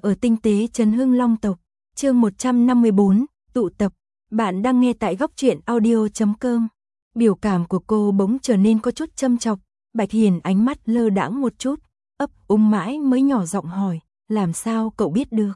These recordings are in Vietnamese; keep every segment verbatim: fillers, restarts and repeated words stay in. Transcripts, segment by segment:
ở tinh tế Trấn Hưng Long tộc, chương một trăm năm mươi bốn, tụ tập. Bạn đang nghe tại góc truyện audio chấm com. Biểu cảm của cô bỗng trở nên có chút châm chọc, Bạch Hiền ánh mắt lơ đãng một chút, ấp úng mãi mới nhỏ giọng hỏi, làm sao cậu biết được?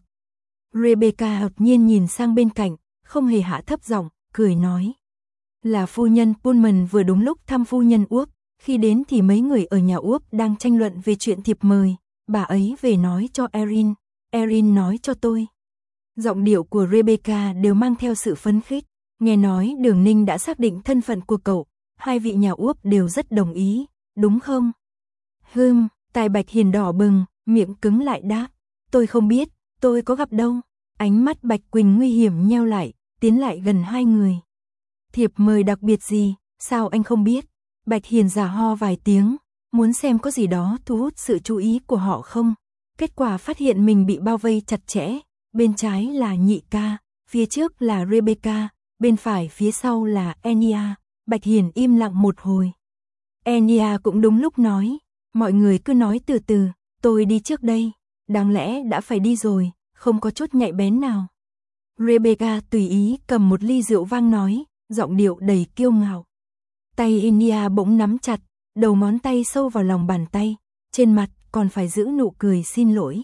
Rebecca đột nhiên nhìn sang bên cạnh, không hề hạ thấp giọng, cười nói. Là phu nhân Pullman vừa đúng lúc thăm phu nhân Uốc, khi đến thì mấy người ở nhà Uốc đang tranh luận về chuyện thiệp mời, bà ấy về nói cho Erin, Erin nói cho tôi. Giọng điệu của Rebecca đều mang theo sự phấn khích, nghe nói Đường Ninh đã xác định thân phận của cậu, hai vị nhà Uốc đều rất đồng ý, đúng không? Hừm, tai Bạch Hiền đỏ bừng, miệng cứng lại đáp, tôi không biết, tôi có gặp đâu. Ánh mắt Bạch Quỳnh nguy hiểm nheo lại, tiến lại gần hai người. Thiệp mời đặc biệt gì, sao anh không biết? Bạch Hiền giả ho vài tiếng, muốn xem có gì đó thu hút sự chú ý của họ không. Kết quả phát hiện mình bị bao vây chặt chẽ, bên trái là Nhị ca, phía trước là Rebecca, bên phải phía sau là Enya. Bạch Hiền im lặng một hồi. Enya cũng đúng lúc nói, mọi người cứ nói từ từ, tôi đi trước đây, đáng lẽ đã phải đi rồi, không có chút nhạy bén nào. Rebecca tùy ý cầm một ly rượu vang nói, giọng điệu đầy kiêu ngạo. Tay Enya bỗng nắm chặt, đầu ngón tay sâu vào lòng bàn tay, trên mặt còn phải giữ nụ cười xin lỗi.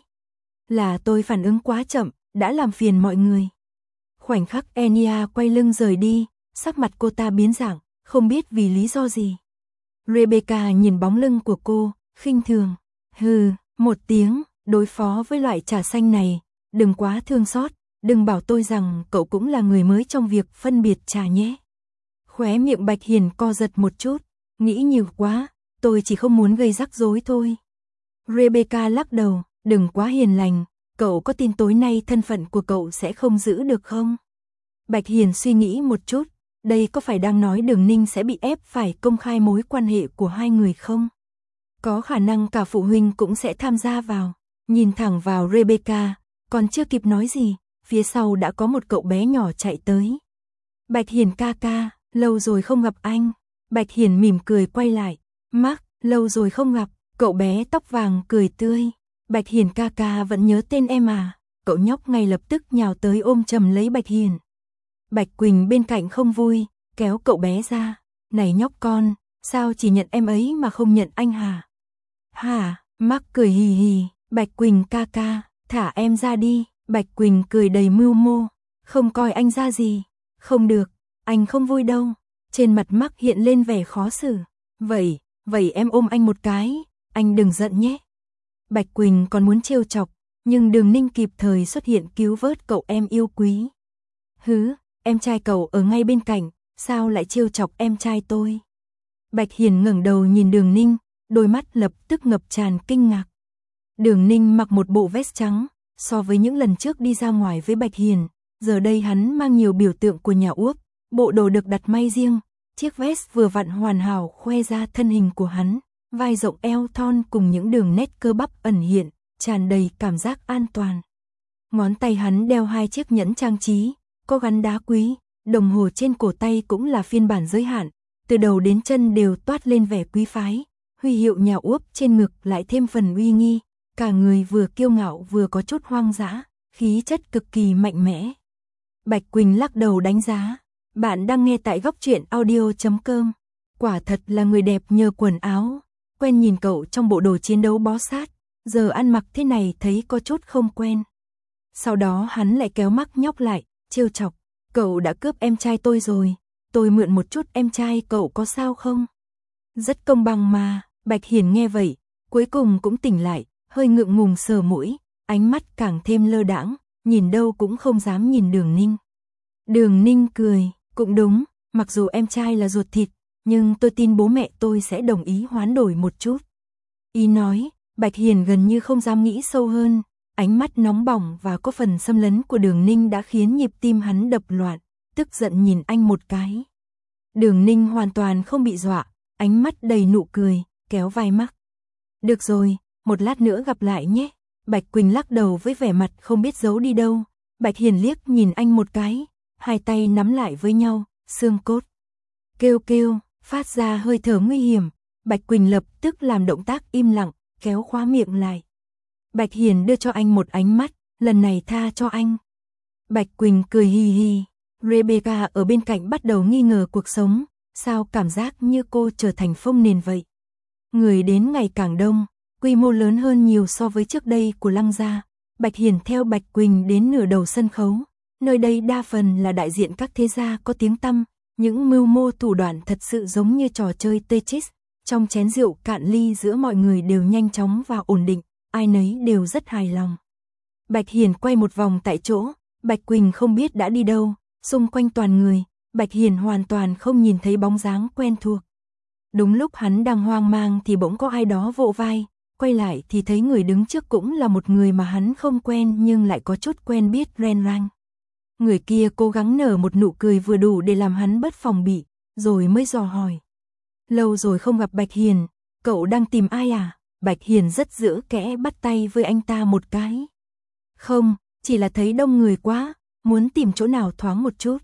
Là tôi phản ứng quá chậm, đã làm phiền mọi người. Khoảnh khắc Enya quay lưng rời đi, sắc mặt cô ta biến dạng, không biết vì lý do gì. Rebecca nhìn bóng lưng của cô, khinh thường. Hừ, một tiếng, đối phó với loại trà xanh này, đừng quá thương xót, đừng bảo tôi rằng cậu cũng là người mới trong việc phân biệt trà nhé. Khóe miệng Bạch Hiền co giật một chút, nghĩ nhiều quá, tôi chỉ không muốn gây rắc rối thôi. Rebecca lắc đầu, đừng quá hiền lành, cậu có tin tối nay thân phận của cậu sẽ không giữ được không? Bạch Hiền suy nghĩ một chút, đây có phải đang nói Đường Ninh sẽ bị ép phải công khai mối quan hệ của hai người không? Có khả năng cả phụ huynh cũng sẽ tham gia vào, nhìn thẳng vào Rebecca, còn chưa kịp nói gì, phía sau đã có một cậu bé nhỏ chạy tới. Bạch Hiền ca ca, lâu rồi không gặp anh. Bạch Hiền mỉm cười quay lại, Mark, lâu rồi không gặp, cậu bé tóc vàng cười tươi. Bạch Hiền ca ca vẫn nhớ tên em à? Cậu nhóc ngay lập tức nhào tới ôm chầm lấy Bạch Hiền. Bạch Quỳnh bên cạnh không vui, kéo cậu bé ra, này nhóc con, sao chỉ nhận em ấy mà không nhận anh hả? Hả? Mark cười hì hì, Bạch Quỳnh ca ca, thả em ra đi. Bạch Quỳnh cười đầy mưu mô, không coi anh ra gì. Không được, anh không vui đâu. Trên mặt Mark hiện lên vẻ khó xử. Vậy, vậy em ôm anh một cái, anh đừng giận nhé. Bạch Quỳnh còn muốn trêu chọc, nhưng Đường Ninh kịp thời xuất hiện cứu vớt cậu em yêu quý. Hứ, em trai cậu ở ngay bên cạnh, sao lại trêu chọc em trai tôi? Bạch Hiền ngẩng đầu nhìn Đường Ninh, đôi mắt lập tức ngập tràn kinh ngạc. Đường Ninh mặc một bộ vest trắng, so với những lần trước đi ra ngoài với Bạch Hiền, giờ đây hắn mang nhiều biểu tượng của nhà Uốc, bộ đồ được đặt may riêng, chiếc vest vừa vặn hoàn hảo khoe ra thân hình của hắn, vai rộng eo thon cùng những đường nét cơ bắp ẩn hiện, tràn đầy cảm giác an toàn. Ngón tay hắn đeo hai chiếc nhẫn trang trí, có gắn đá quý, đồng hồ trên cổ tay cũng là phiên bản giới hạn, từ đầu đến chân đều toát lên vẻ quý phái, huy hiệu nhà Uốc trên ngực lại thêm phần uy nghi, cả người vừa kiêu ngạo vừa có chút hoang dã, khí chất cực kỳ mạnh mẽ. Bạch Quỳnh lắc đầu đánh giá, bạn đang nghe tại góc truyện audio chấm com. Quả thật là người đẹp nhờ quần áo, quen nhìn cậu trong bộ đồ chiến đấu bó sát, giờ ăn mặc thế này thấy có chút không quen. Sau đó hắn lại kéo Mark nhóc lại, trêu chọc, cậu đã cướp em trai tôi rồi, tôi mượn một chút em trai cậu có sao không? Rất công bằng mà. Bạch Hiền nghe vậy, cuối cùng cũng tỉnh lại, hơi ngượng ngùng sờ mũi, ánh mắt càng thêm lơ đãng, nhìn đâu cũng không dám nhìn Đường Ninh. Đường Ninh cười, cũng đúng, mặc dù em trai là ruột thịt, nhưng tôi tin bố mẹ tôi sẽ đồng ý hoán đổi một chút. Ý nói, Bạch Hiền gần như không dám nghĩ sâu hơn, ánh mắt nóng bỏng và có phần xâm lấn của Đường Ninh đã khiến nhịp tim hắn đập loạn, tức giận nhìn anh một cái. Đường Ninh hoàn toàn không bị dọa, ánh mắt đầy nụ cười, kéo vai Mark. Được rồi, một lát nữa gặp lại nhé. Bạch Quỳnh lắc đầu với vẻ mặt không biết giấu đi đâu. Bạch Hiền liếc nhìn anh một cái, hai tay nắm lại với nhau, xương cốt. Kêu kêu, phát ra hơi thở nguy hiểm. Bạch Quỳnh lập tức làm động tác im lặng, kéo khóa miệng lại. Bạch Hiền đưa cho anh một ánh mắt, lần này tha cho anh. Bạch Quỳnh cười hì hì, Rebecca ở bên cạnh bắt đầu nghi ngờ cuộc sống, sao cảm giác như cô trở thành phông nền vậy. Người đến ngày càng đông, quy mô lớn hơn nhiều so với trước đây của Lăng gia. Bạch Hiền theo Bạch Quỳnh đến nửa đầu sân khấu, nơi đây đa phần là đại diện các thế gia có tiếng tăm, những mưu mô thủ đoạn thật sự giống như trò chơi Tetris, trong chén rượu cạn ly giữa mọi người đều nhanh chóng và ổn định, ai nấy đều rất hài lòng. Bạch Hiền quay một vòng tại chỗ, Bạch Quỳnh không biết đã đi đâu, xung quanh toàn người, Bạch Hiền hoàn toàn không nhìn thấy bóng dáng quen thuộc. Đúng lúc hắn đang hoang mang thì bỗng có ai đó vỗ vai, quay lại thì thấy người đứng trước cũng là một người mà hắn không quen nhưng lại có chút quen biết Ren Rang. Người kia cố gắng nở một nụ cười vừa đủ để làm hắn bất phòng bị, rồi mới dò hỏi. Lâu rồi không gặp Bạch Hiền, cậu đang tìm ai à? Bạch Hiền rất giữ kẽ bắt tay với anh ta một cái. Không, chỉ là thấy đông người quá, muốn tìm chỗ nào thoáng một chút.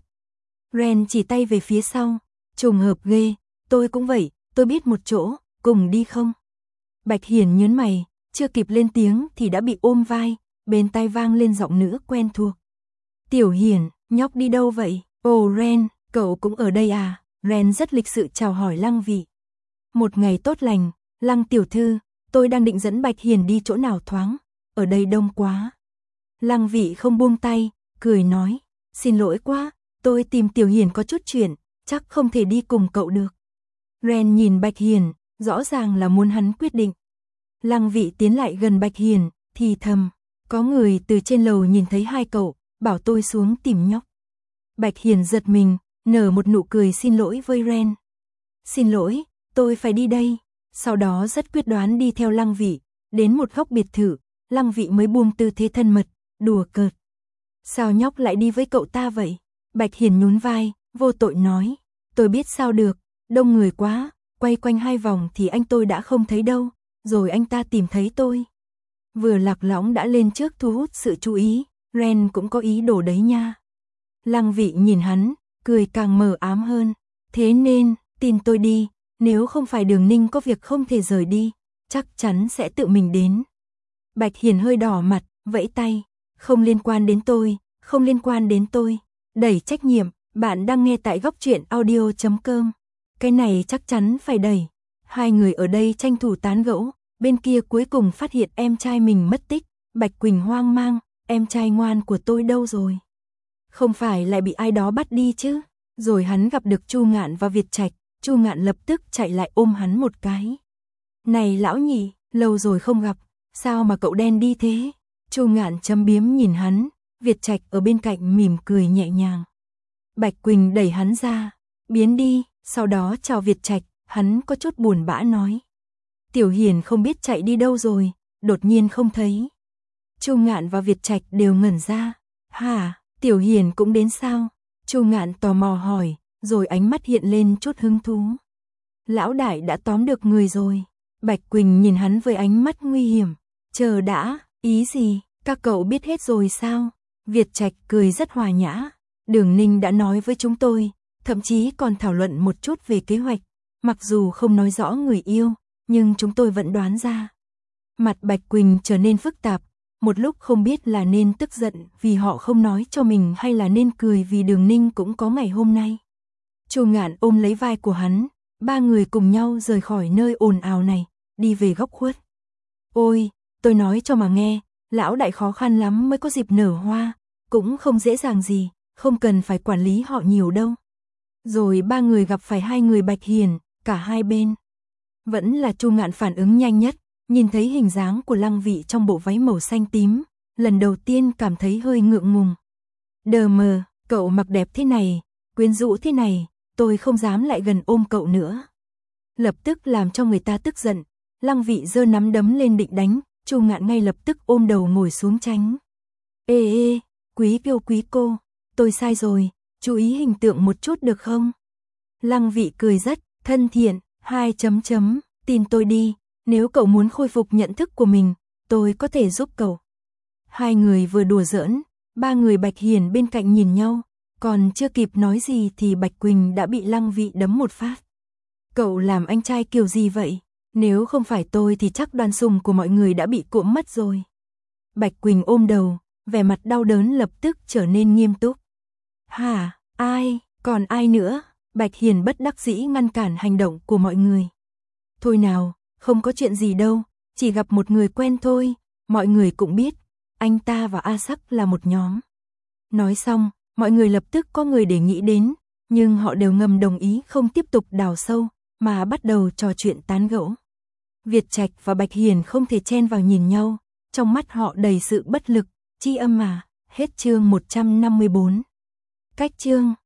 Ren chỉ tay về phía sau, trùng hợp ghê, tôi cũng vậy, tôi biết một chỗ, cùng đi không? Bạch Hiền nhớn mày, chưa kịp lên tiếng thì đã bị ôm vai, bên tai vang lên giọng nữ quen thuộc. Tiểu Hiền, nhóc đi đâu vậy? Ồ Ren, cậu cũng ở đây à? Ren rất lịch sự chào hỏi Lăng Vị. Một ngày tốt lành, Lăng tiểu thư, tôi đang định dẫn Bạch Hiền đi chỗ nào thoáng, ở đây đông quá. Lăng Vị không buông tay, cười nói, xin lỗi quá, tôi tìm Tiểu Hiền có chút chuyện, chắc không thể đi cùng cậu được. Ren nhìn Bạch Hiền, rõ ràng là muốn hắn quyết định. Lăng Vị tiến lại gần Bạch Hiền, thì thầm, có người từ trên lầu nhìn thấy hai cậu, bảo tôi xuống tìm nhóc. Bạch Hiền giật mình, nở một nụ cười xin lỗi với Ren. Xin lỗi, tôi phải đi đây. Sau đó rất quyết đoán đi theo Lăng Vị, đến một góc biệt thự, Lăng Vị mới buông tư thế thân mật, đùa cợt. Sao nhóc lại đi với cậu ta vậy? Bạch Hiền nhún vai, vô tội nói, tôi biết sao được, đông người quá, quay quanh hai vòng thì anh tôi đã không thấy đâu, rồi anh ta tìm thấy tôi. Vừa lạc lõng đã lên trước thu hút sự chú ý, Ren cũng có ý đồ đấy nha. Lăng Vị nhìn hắn, cười càng mờ ám hơn, thế nên, tin tôi đi, nếu không phải Đường Ninh có việc không thể rời đi, chắc chắn sẽ tự mình đến. Bạch Hiền hơi đỏ mặt, vẫy tay, không liên quan đến tôi, không liên quan đến tôi, đẩy trách nhiệm, bạn đang nghe tại góc truyện audio chấm com. Cái này chắc chắn phải đẩy. Hai người ở đây tranh thủ tán gẫu, bên kia cuối cùng phát hiện em trai mình mất tích, Bạch Quỳnh hoang mang, em trai ngoan của tôi đâu rồi? Không phải lại bị ai đó bắt đi chứ? Rồi hắn gặp được Chu Ngạn và Việt Trạch, Chu Ngạn lập tức chạy lại ôm hắn một cái. Này lão nhị, lâu rồi không gặp, sao mà cậu đen đi thế? Chu Ngạn châm biếm nhìn hắn, Việt Trạch ở bên cạnh mỉm cười nhẹ nhàng. Bạch Quỳnh đẩy hắn ra, biến đi, sau đó chào Việt Trạch, hắn có chút buồn bã nói. Tiểu Hiền không biết chạy đi đâu rồi, đột nhiên không thấy. Chu Ngạn và Việt Trạch đều ngẩn ra. Hả, Tiểu Hiền cũng đến sao? Chu Ngạn tò mò hỏi, rồi ánh mắt hiện lên chút hứng thú. Lão đại đã tóm được người rồi. Bạch Quỳnh nhìn hắn với ánh mắt nguy hiểm. Chờ đã, ý gì, các cậu biết hết rồi sao? Việt Trạch cười rất hòa nhã. Đường Ninh đã nói với chúng tôi, thậm chí còn thảo luận một chút về kế hoạch. Mặc dù không nói rõ người yêu, nhưng chúng tôi vẫn đoán ra. Mặt Bạch Quỳnh trở nên phức tạp, một lúc không biết là nên tức giận vì họ không nói cho mình hay là nên cười vì Đường Ninh cũng có ngày hôm nay. Chu Ngạn ôm lấy vai của hắn, ba người cùng nhau rời khỏi nơi ồn ào này, đi về góc khuất. Ôi, tôi nói cho mà nghe, lão đại khó khăn lắm mới có dịp nở hoa, cũng không dễ dàng gì, không cần phải quản lý họ nhiều đâu. Rồi ba người gặp phải hai người Bạch Hiền, cả hai bên. Vẫn là Chu Ngạn phản ứng nhanh nhất, nhìn thấy hình dáng của Lăng Vị trong bộ váy màu xanh tím, lần đầu tiên cảm thấy hơi ngượng ngùng. Đờ mờ, cậu mặc đẹp thế này, quyến rũ thế này, tôi không dám lại gần ôm cậu nữa. Lập tức làm cho người ta tức giận, Lăng Vị giơ nắm đấm lên định đánh, Chu Ngạn ngay lập tức ôm đầu ngồi xuống tránh. Ê ê, quý kiêu quý cô, tôi sai rồi, chú ý hình tượng một chút được không? Lăng Vị cười rất thân thiện, hai chấm chấm, tin tôi đi, nếu cậu muốn khôi phục nhận thức của mình, tôi có thể giúp cậu. Hai người vừa đùa giỡn, ba người Bạch Hiền bên cạnh nhìn nhau, còn chưa kịp nói gì thì Bạch Quỳnh đã bị Lăng Vị đấm một phát. Cậu làm anh trai kiểu gì vậy? Nếu không phải tôi thì chắc đoàn sùng của mọi người đã bị cuỗm mất rồi. Bạch Quỳnh ôm đầu, vẻ mặt đau đớn lập tức trở nên nghiêm túc. Hả, ai, còn ai nữa? Bạch Hiền bất đắc dĩ ngăn cản hành động của mọi người. Thôi nào, không có chuyện gì đâu, chỉ gặp một người quen thôi, mọi người cũng biết, anh ta và A Sắc là một nhóm. Nói xong, mọi người lập tức có người để nghĩ đến, nhưng họ đều ngầm đồng ý không tiếp tục đào sâu, mà bắt đầu trò chuyện tán gẫu. Việt Trạch và Bạch Hiền không thể chen vào nhìn nhau, trong mắt họ đầy sự bất lực, tri âm mà. Hết chương một trăm năm mươi bốn. Cách chương